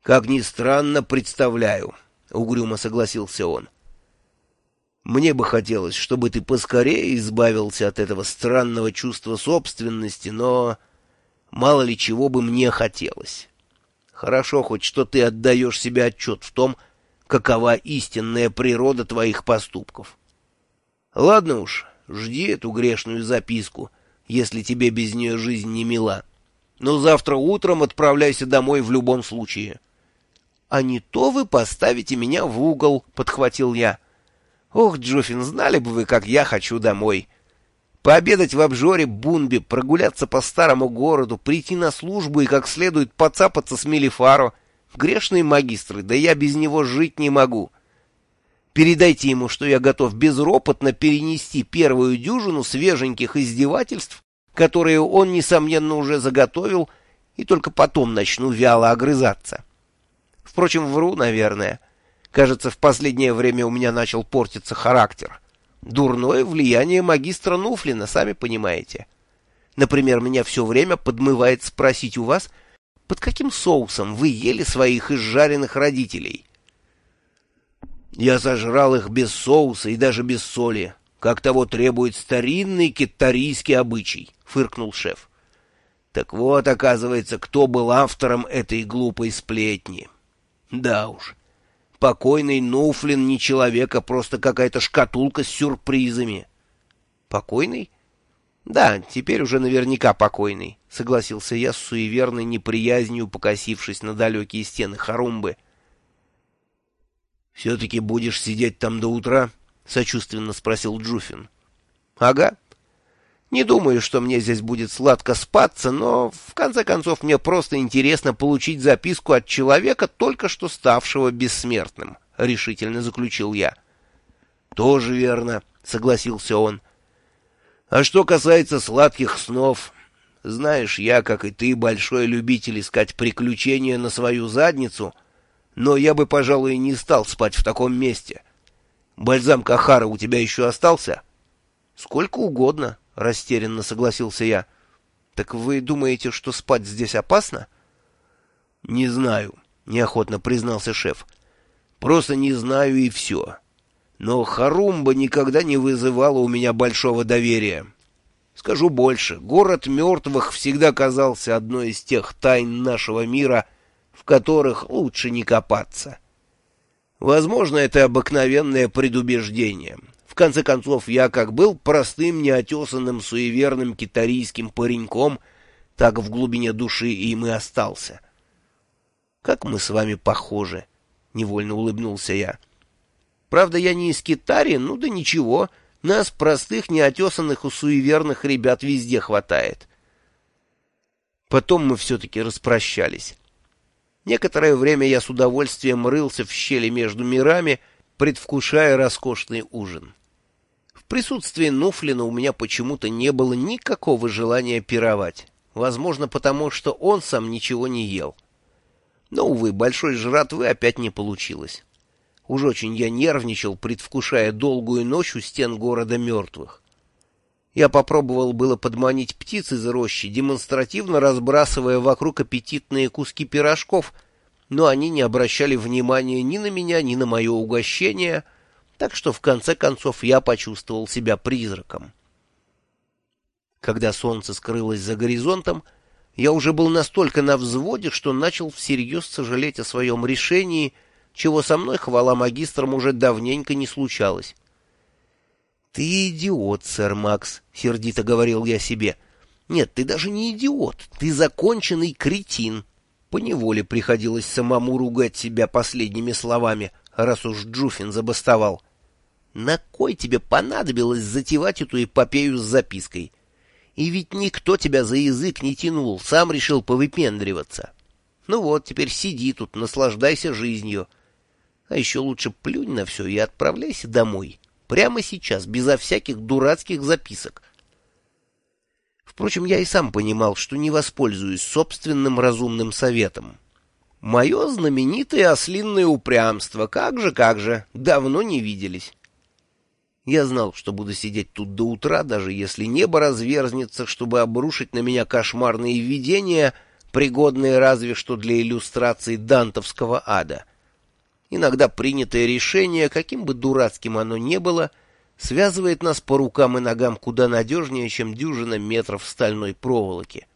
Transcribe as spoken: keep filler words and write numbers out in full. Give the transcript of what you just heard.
«Как ни странно, представляю», — угрюмо согласился он. «Мне бы хотелось, чтобы ты поскорее избавился от этого странного чувства собственности, но мало ли чего бы мне хотелось. Хорошо хоть, что ты отдаешь себе отчет в том, какова истинная природа твоих поступков. Ладно уж, жди эту грешную записку, если тебе без нее жизнь не мила. Но завтра утром отправляйся домой в любом случае». «А не то вы поставите меня в угол», — подхватил я. «Ох, Джуфин, знали бы вы, как я хочу домой. Пообедать в обжоре Бунби, прогуляться по старому городу, прийти на службу и как следует поцапаться с Мелифаро. Грешные магистры, да я без него жить не могу. Передайте ему, что я готов безропотно перенести первую дюжину свеженьких издевательств, которые он, несомненно, уже заготовил, и только потом начну вяло огрызаться. Впрочем, вру, наверное. Кажется, в последнее время у меня начал портиться характер. Дурное влияние магистра Нуфлина, сами понимаете. Например, меня все время подмывает спросить у вас, под каким соусом вы ели своих изжаренных родителей? Я сожрал их без соуса и даже без соли, как того требует старинный кеттарийский обычай, — фыркнул шеф. Так вот, оказывается, кто был автором этой глупой сплетни. Да уж, покойный Нуфлин не человек, а просто какая-то шкатулка с сюрпризами. Покойный? Да, теперь уже наверняка покойный, — согласился я с суеверной неприязнью, покосившись на далекие стены Харумбы. — Все-таки будешь сидеть там до утра? — сочувственно спросил Джуфин. — Ага. Не думаю, что мне здесь будет сладко спаться, но, в конце концов, мне просто интересно получить записку от человека, только что ставшего бессмертным, — решительно заключил я. — Тоже верно, — согласился он. — А что касается сладких снов, знаешь, я, как и ты, большой любитель искать приключения на свою задницу, но я бы, пожалуй, не стал спать в таком месте. Бальзам Кахара у тебя еще остался? — Сколько угодно, — растерянно согласился я. — Так вы думаете, что спать здесь опасно? — Не знаю, — неохотно признался шеф. — Просто не знаю и все. Но Харумба никогда не вызывала у меня большого доверия. Скажу больше, город мертвых всегда казался одной из тех тайн нашего мира, в которых лучше не копаться. Возможно, это обыкновенное предубеждение. В конце концов, я как был простым, неотесанным, суеверным китарийским пареньком, так в глубине души им и остался. «Как мы с вами похожи!» — невольно улыбнулся я. «Правда, я не из Китари, ну да ничего, нас, простых, неотесанных и суеверных ребят, везде хватает». Потом мы все-таки распрощались. Некоторое время я с удовольствием рылся в щели между мирами, предвкушая роскошный ужин. В присутствии Нуфлина у меня почему-то не было никакого желания пировать. Возможно, потому что он сам ничего не ел. Но, увы, большой жратвы опять не получилось. Уж очень я нервничал, предвкушая долгую ночь у стен города мертвых. Я попробовал было подманить птиц из рощи, демонстративно разбрасывая вокруг аппетитные куски пирожков, но они не обращали внимания ни на меня, ни на мое угощение, так что в конце концов я почувствовал себя призраком. Когда солнце скрылось за горизонтом, я уже был настолько на взводе, что начал всерьез сожалеть о своем решении, чего со мной, хвала магистрам, уже давненько не случалось. «Ты идиот, сэр Макс», — сердито говорил я себе. «Нет, ты даже не идиот, ты законченный кретин». Поневоле приходилось самому ругать себя последними словами, раз уж Джуфин забастовал. «На кой тебе понадобилось затевать эту эпопею с запиской? И ведь никто тебя за язык не тянул, сам решил повыпендриваться. Ну вот, теперь сиди тут, наслаждайся жизнью. А еще лучше плюнь на все и отправляйся домой. Прямо сейчас, безо всяких дурацких записок». Впрочем, я и сам понимал, что не воспользуюсь собственным разумным советом. Мое знаменитое ослинное упрямство, как же, как же, давно не виделись. Я знал, что буду сидеть тут до утра, даже если небо разверзнется, чтобы обрушить на меня кошмарные видения, пригодные разве что для иллюстрации дантовского ада. Иногда принятое решение, каким бы дурацким оно ни было, связывает нас по рукам и ногам куда надежнее, чем дюжина метров стальной проволоки.